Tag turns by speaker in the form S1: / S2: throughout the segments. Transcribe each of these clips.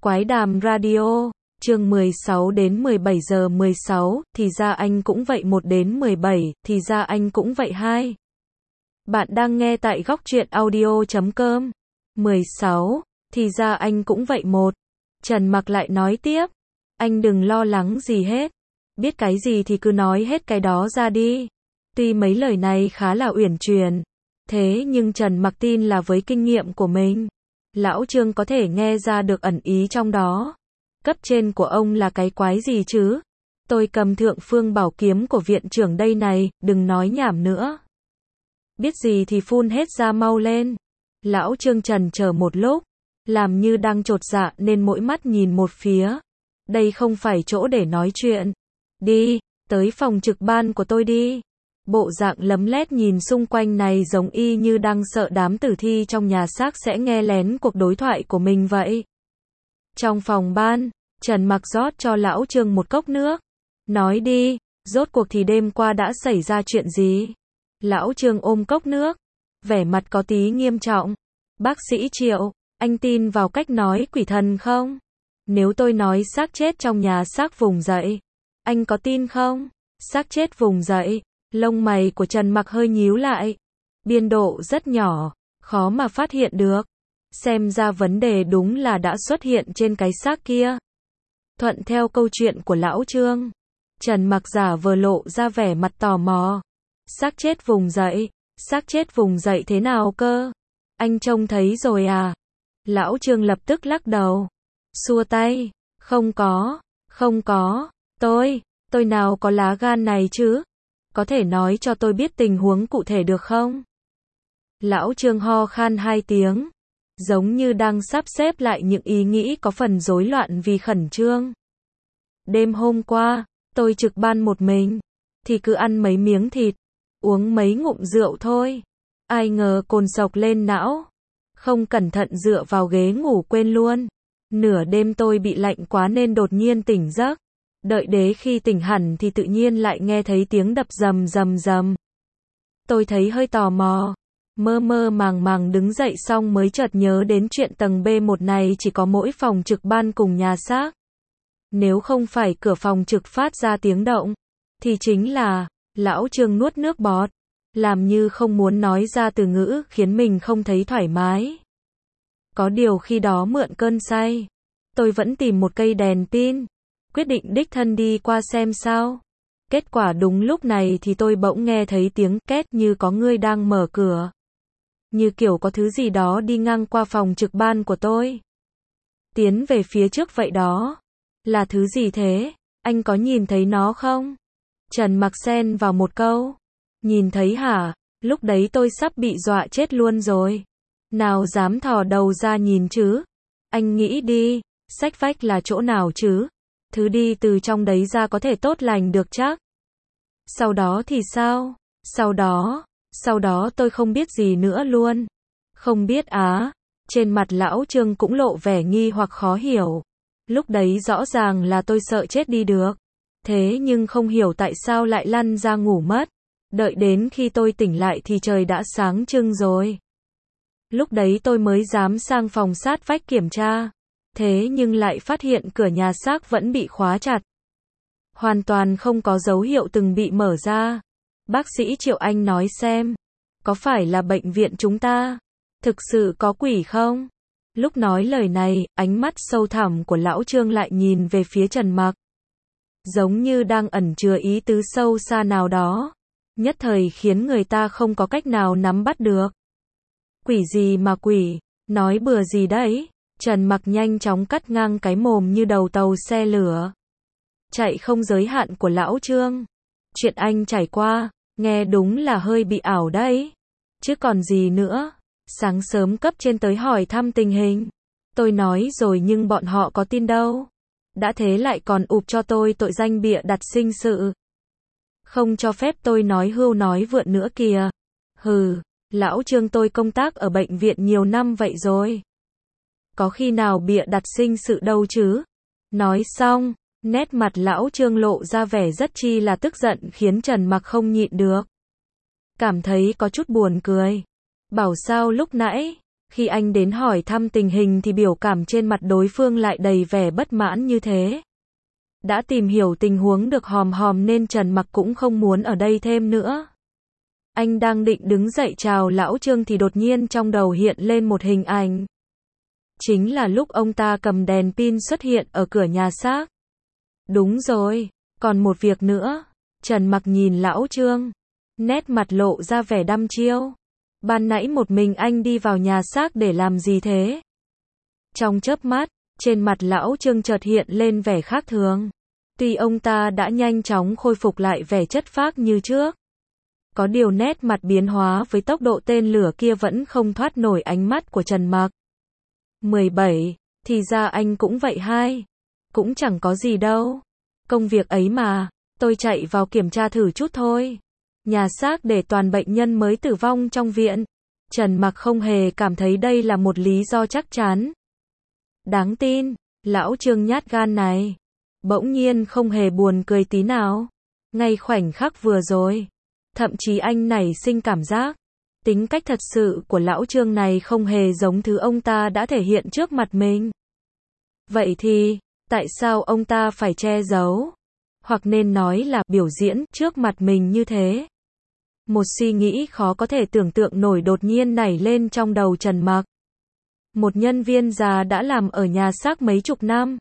S1: Quái đàm radio, chương 16 đến 17 giờ 16, thì ra anh cũng vậy 1 đến 17, thì ra anh cũng vậy 2. Bạn đang nghe tại góc truyện audio.com. 16, thì ra anh cũng vậy 1. Trần Mặc lại nói tiếp, anh đừng lo lắng gì hết. Biết cái gì thì cứ nói hết cái đó ra đi. Tuy mấy lời này khá là uyển chuyển, thế nhưng Trần Mặc tin là với kinh nghiệm của mình, Lão Trương có thể nghe ra được ẩn ý trong đó. Cấp trên của ông là cái quái gì chứ? Tôi cầm Thượng Phương Bảo Kiếm của viện trưởng đây này, đừng nói nhảm nữa. Biết gì thì phun hết ra mau lên. Lão Trương chần chờ một lúc, làm như đang chột dạ nên mỗi mắt nhìn một phía. Đây không phải chỗ để nói chuyện. Đi, tới phòng trực ban của tôi đi. Bộ dạng lấm lét nhìn xung quanh này giống y như đang sợ đám tử thi trong nhà xác sẽ nghe lén cuộc đối thoại của mình vậy. Trong phòng ban, Trần Mặc rót cho Lão Trương một cốc nước. Nói đi, rốt cuộc thì đêm qua đã xảy ra chuyện gì? Lão Trương ôm cốc nước, vẻ mặt có tí nghiêm trọng. Bác sĩ Triệu, anh tin vào cách nói quỷ thần không? Nếu tôi nói xác chết trong nhà xác vùng dậy, anh có tin không? Xác chết vùng dậy, lông mày của Trần Mặc hơi nhíu lại. Biên độ rất nhỏ, khó mà phát hiện được. Xem ra vấn đề đúng là đã xuất hiện trên cái xác kia. Thuận theo câu chuyện của Lão Trương, Trần Mặc giả vờ lộ ra vẻ mặt tò mò. Xác chết vùng dậy, xác chết vùng dậy thế nào cơ? Anh trông thấy rồi à? Lão Trương lập tức lắc đầu, xua tay, không có, tôi nào có lá gan này chứ? Có thể nói cho tôi biết tình huống cụ thể được không? Lão Trương ho khan 2 tiếng, giống như đang sắp xếp lại những ý nghĩ có phần rối loạn vì khẩn trương. Đêm hôm qua, tôi trực ban một mình, thì cứ ăn mấy miếng thịt, uống mấy ngụm rượu thôi. Ai ngờ cồn sộc lên não, không cẩn thận dựa vào ghế ngủ quên luôn. Nửa đêm tôi bị lạnh quá nên đột nhiên tỉnh giấc. Đợi đến khi tỉnh hẳn thì tự nhiên lại nghe thấy tiếng đập rầm rầm rầm. Tôi thấy hơi tò mò, mơ mơ màng màng đứng dậy xong mới chợt nhớ đến chuyện tầng B1 này chỉ có mỗi phòng trực ban cùng nhà xác. Nếu không phải cửa phòng trực phát ra tiếng động, thì chính là, Lão Trương nuốt nước bọt, làm như không muốn nói ra từ ngữ khiến mình không thấy thoải mái. Có điều khi đó mượn cơn say, tôi vẫn tìm một cây đèn pin, quyết định đích thân đi qua xem sao. Kết quả đúng lúc này thì tôi bỗng nghe thấy tiếng két như có người đang mở cửa. Như kiểu có thứ gì đó đi ngang qua phòng trực ban của tôi, tiến về phía trước vậy đó. Là thứ gì thế? Anh có nhìn thấy nó không? Trần Mặc xen vào một câu. Nhìn thấy hả? Lúc đấy tôi sắp bị dọa chết luôn rồi. Nào dám thò đầu ra nhìn chứ? Anh nghĩ đi, sách vách là chỗ nào chứ? Thứ đi từ trong đấy ra có thể tốt lành được chắc. Sau đó thì sao? Sau đó tôi không biết gì nữa luôn. Không biết á? Trên mặt Lão Trương cũng lộ vẻ nghi hoặc khó hiểu. Lúc đấy rõ ràng là tôi sợ chết đi được. Thế nhưng không hiểu tại sao lại lăn ra ngủ mất. Đợi đến khi tôi tỉnh lại thì trời đã sáng trưng rồi. Lúc đấy tôi mới dám sang phòng sát vách kiểm tra. Thế nhưng lại phát hiện cửa nhà xác vẫn bị khóa chặt. Hoàn toàn không có dấu hiệu từng bị mở ra. Bác sĩ Triệu, anh nói xem, có phải là bệnh viện chúng ta thực sự có quỷ không? Lúc nói lời này, ánh mắt sâu thẳm của Lão Trương lại nhìn về phía Trần Mặc, giống như đang ẩn chứa ý tứ sâu xa nào đó, nhất thời khiến người ta không có cách nào nắm bắt được. Quỷ gì mà quỷ, nói bừa gì đấy? Trần Mặc nhanh chóng cắt ngang cái mồm như đầu tàu xe lửa chạy không giới hạn của Lão Trương. Chuyện anh trải qua, nghe đúng là hơi bị ảo đấy, chứ còn gì nữa. Sáng sớm cấp trên tới hỏi thăm tình hình, tôi nói rồi nhưng bọn họ có tin đâu. Đã thế lại còn ụp cho tôi tội danh bịa đặt sinh sự, không cho phép tôi nói hưu nói vượn nữa kìa. Hừ, Lão Trương, tôi công tác ở bệnh viện nhiều năm vậy rồi, có khi nào bịa đặt sinh sự đâu chứ. Nói xong, nét mặt Lão Trương lộ ra vẻ rất chi là tức giận khiến Trần Mặc không nhịn được, cảm thấy có chút buồn cười. Bảo sao lúc nãy, Khi anh đến hỏi thăm tình hình thì biểu cảm trên mặt đối phương lại đầy vẻ bất mãn như thế. Đã tìm hiểu tình huống được hòm hòm nên Trần Mặc cũng không muốn ở đây thêm nữa. Anh đang định đứng dậy chào lão Trương thì đột nhiên trong đầu hiện lên một hình ảnh. Chính là lúc ông ta cầm đèn pin xuất hiện ở cửa nhà xác. Đúng rồi, còn một việc nữa. Trần Mặc nhìn lão Trương, nét mặt lộ ra vẻ đăm chiêu. Ban nãy một mình anh đi vào nhà xác để làm gì thế? Trong chớp mắt, trên mặt lão Trương chợt hiện lên vẻ khác thường. Tuy ông ta đã nhanh chóng khôi phục lại vẻ chất phác như trước, có điều nét mặt biến hóa với tốc độ tên lửa kia vẫn không thoát nổi ánh mắt của Trần Mặc. 17, thì ra anh cũng vậy hai. Cũng chẳng có gì đâu. Công việc ấy mà, tôi chạy vào kiểm tra thử chút thôi. Nhà xác để toàn bệnh nhân mới tử vong trong viện. Trần Mặc không hề cảm thấy đây là một lý do chắc chắn. Đáng tin, lão Trương nhát gan này. Bỗng nhiên không hề buồn cười tí nào. Ngay khoảnh khắc vừa rồi, thậm chí anh nảy sinh cảm giác, tính cách thật sự của lão Trương này không hề giống thứ ông ta đã thể hiện trước mặt mình. Vậy thì, tại sao ông ta phải che giấu? Hoặc nên nói là biểu diễn trước mặt mình như thế? Một suy nghĩ khó có thể tưởng tượng nổi đột nhiên nảy lên trong đầu Trần Mặc. Một nhân viên già đã làm ở nhà xác mấy chục năm,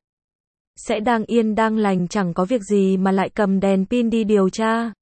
S1: sẽ đang yên đang lành chẳng có việc gì mà lại cầm đèn pin đi điều tra.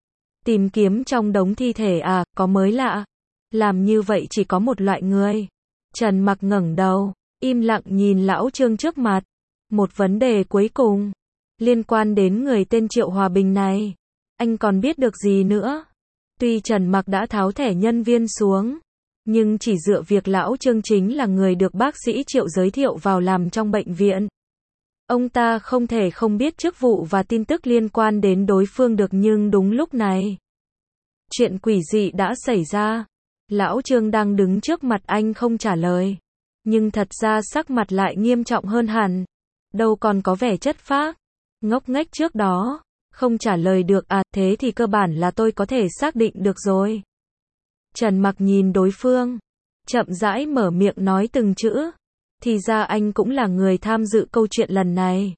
S1: Tìm kiếm trong đống thi thể à, có mới lạ. Làm như vậy chỉ có một loại người. Trần Mặc ngẩng đầu, im lặng nhìn lão Trương trước mặt. Một vấn đề cuối cùng, liên quan đến người tên Triệu Hòa Bình này. Anh còn biết được gì nữa? Tuy Trần Mặc đã tháo thẻ nhân viên xuống, nhưng chỉ dựa việc lão Trương chính là người được bác sĩ Triệu giới thiệu vào làm trong bệnh viện. Ông ta không thể không biết chức vụ và tin tức liên quan đến đối phương được, nhưng đúng lúc này, chuyện quỷ dị đã xảy ra. Lão Trương đang đứng trước mặt anh không trả lời, nhưng thật ra sắc mặt lại nghiêm trọng hơn hẳn. Đâu còn có vẻ chất phác, ngốc nghếch trước đó. Không trả lời được à, thế thì cơ bản là tôi có thể xác định được rồi. Trần Mặc nhìn đối phương, chậm rãi mở miệng nói từng chữ. Thì ra anh cũng là người tham dự câu chuyện lần này.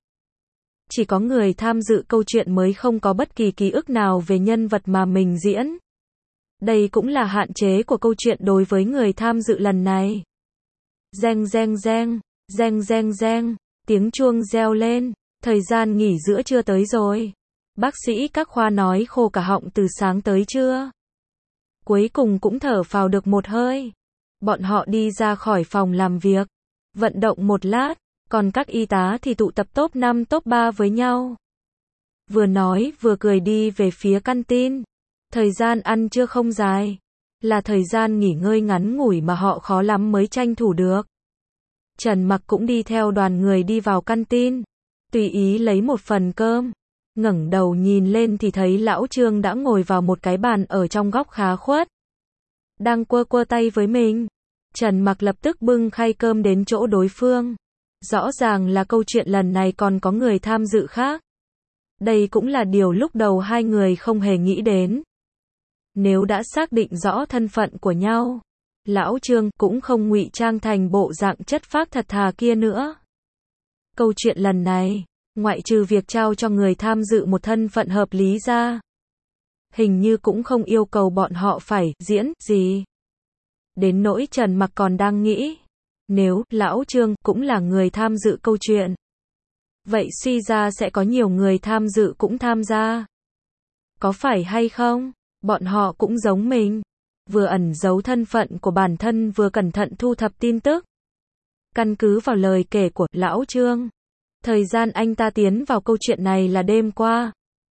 S1: Chỉ có người tham dự câu chuyện mới không có bất kỳ ký ức nào về nhân vật mà mình diễn. Đây cũng là hạn chế của câu chuyện đối với người tham dự lần này. Reng reng reng, reng reng reng, tiếng chuông reo lên, thời gian nghỉ giữa trưa tới rồi. Bác sĩ các khoa nói khô cả họng từ sáng tới trưa. Cuối cùng cũng thở phào được một hơi. Bọn họ đi ra khỏi phòng làm việc, vận động một lát, còn các y tá thì tụ tập top 5 top 3 với nhau. Vừa nói vừa cười đi về phía căn tin. Thời gian ăn trưa không dài, là thời gian nghỉ ngơi ngắn ngủi mà họ khó lắm mới tranh thủ được. Trần Mặc cũng đi theo đoàn người đi vào căn tin, tùy ý lấy một phần cơm. Ngẩng đầu nhìn lên thì thấy lão Trương đã ngồi vào một cái bàn ở trong góc khá khuất, đang quơ quơ tay với mình. Trần Mặc lập tức bưng khay cơm đến chỗ đối phương. Rõ ràng là câu chuyện lần này còn có người tham dự khác. Đây cũng là điều lúc đầu hai người không hề nghĩ đến. Nếu đã xác định rõ thân phận của nhau, lão Trương cũng không ngụy trang thành bộ dạng chất phác thật thà kia nữa. Câu chuyện lần này, ngoại trừ việc trao cho người tham dự một thân phận hợp lý ra, hình như cũng không yêu cầu bọn họ phải diễn gì. Đến nỗi Trần Mặc còn đang nghĩ, nếu lão Trương cũng là người tham dự câu chuyện, vậy suy ra sẽ có nhiều người tham dự cũng tham gia. Có phải hay không? Bọn họ cũng giống mình, vừa ẩn giấu thân phận của bản thân vừa cẩn thận thu thập tin tức. Căn cứ vào lời kể của lão Trương, thời gian anh ta tiến vào câu chuyện này là đêm qua.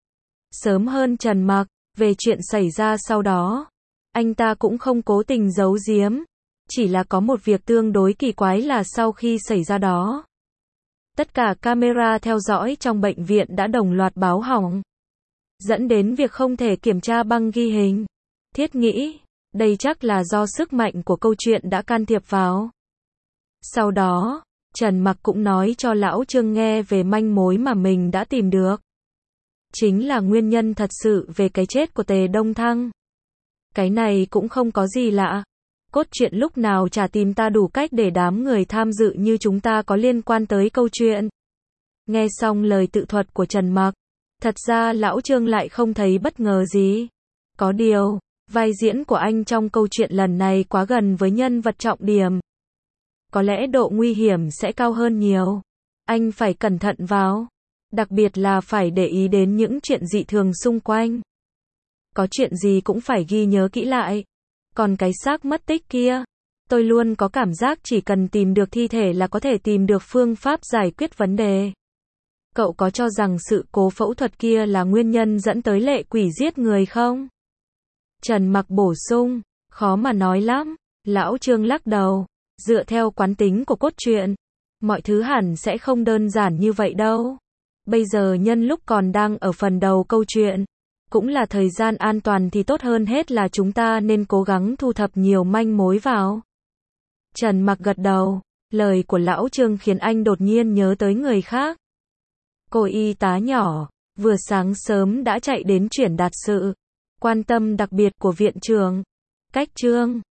S1: Sớm hơn Trần Mặc, về chuyện xảy ra sau đó, anh ta cũng không cố tình giấu giếm. Chỉ là có một việc tương đối kỳ quái là sau khi xảy ra đó, tất cả camera theo dõi trong bệnh viện đã đồng loạt báo hỏng, dẫn đến việc không thể kiểm tra băng ghi hình. Thiết nghĩ, đây chắc là do sức mạnh của câu chuyện đã can thiệp vào. Sau đó, Trần Mặc cũng nói cho lão Trương nghe về manh mối mà mình đã tìm được. Chính là nguyên nhân thật sự về cái chết của Tề Đông Thăng. Cái này cũng không có gì lạ. Cốt truyện lúc nào chả tìm ta đủ cách để đám người tham dự như chúng ta có liên quan tới câu chuyện. Nghe xong lời tự thuật của Trần Mặc, thật ra lão Trương lại không thấy bất ngờ gì. Có điều, vai diễn của anh trong câu chuyện lần này quá gần với nhân vật trọng điểm. Có lẽ độ nguy hiểm sẽ cao hơn nhiều. Anh phải cẩn thận vào. Đặc biệt là phải để ý đến những chuyện dị thường xung quanh. Có chuyện gì cũng phải ghi nhớ kỹ lại. Còn cái xác mất tích kia, tôi luôn có cảm giác chỉ cần tìm được thi thể là có thể tìm được phương pháp giải quyết vấn đề. Cậu có cho rằng sự cố phẫu thuật kia là nguyên nhân dẫn tới lệ quỷ giết người không? Trần Mặc bổ sung, khó mà nói lắm. Lão Trương lắc đầu, dựa theo quán tính của cốt truyện, mọi thứ hẳn sẽ không đơn giản như vậy đâu. Bây giờ nhân lúc còn đang ở phần đầu câu chuyện, cũng là thời gian an toàn thì tốt hơn hết là chúng ta nên cố gắng thu thập nhiều manh mối vào. Trần Mặc gật đầu, lời của lão Trương khiến anh đột nhiên nhớ tới người khác. Cô y tá nhỏ, vừa sáng sớm đã chạy đến chuyển đạt sự quan tâm đặc biệt của viện trưởng. Cách Trương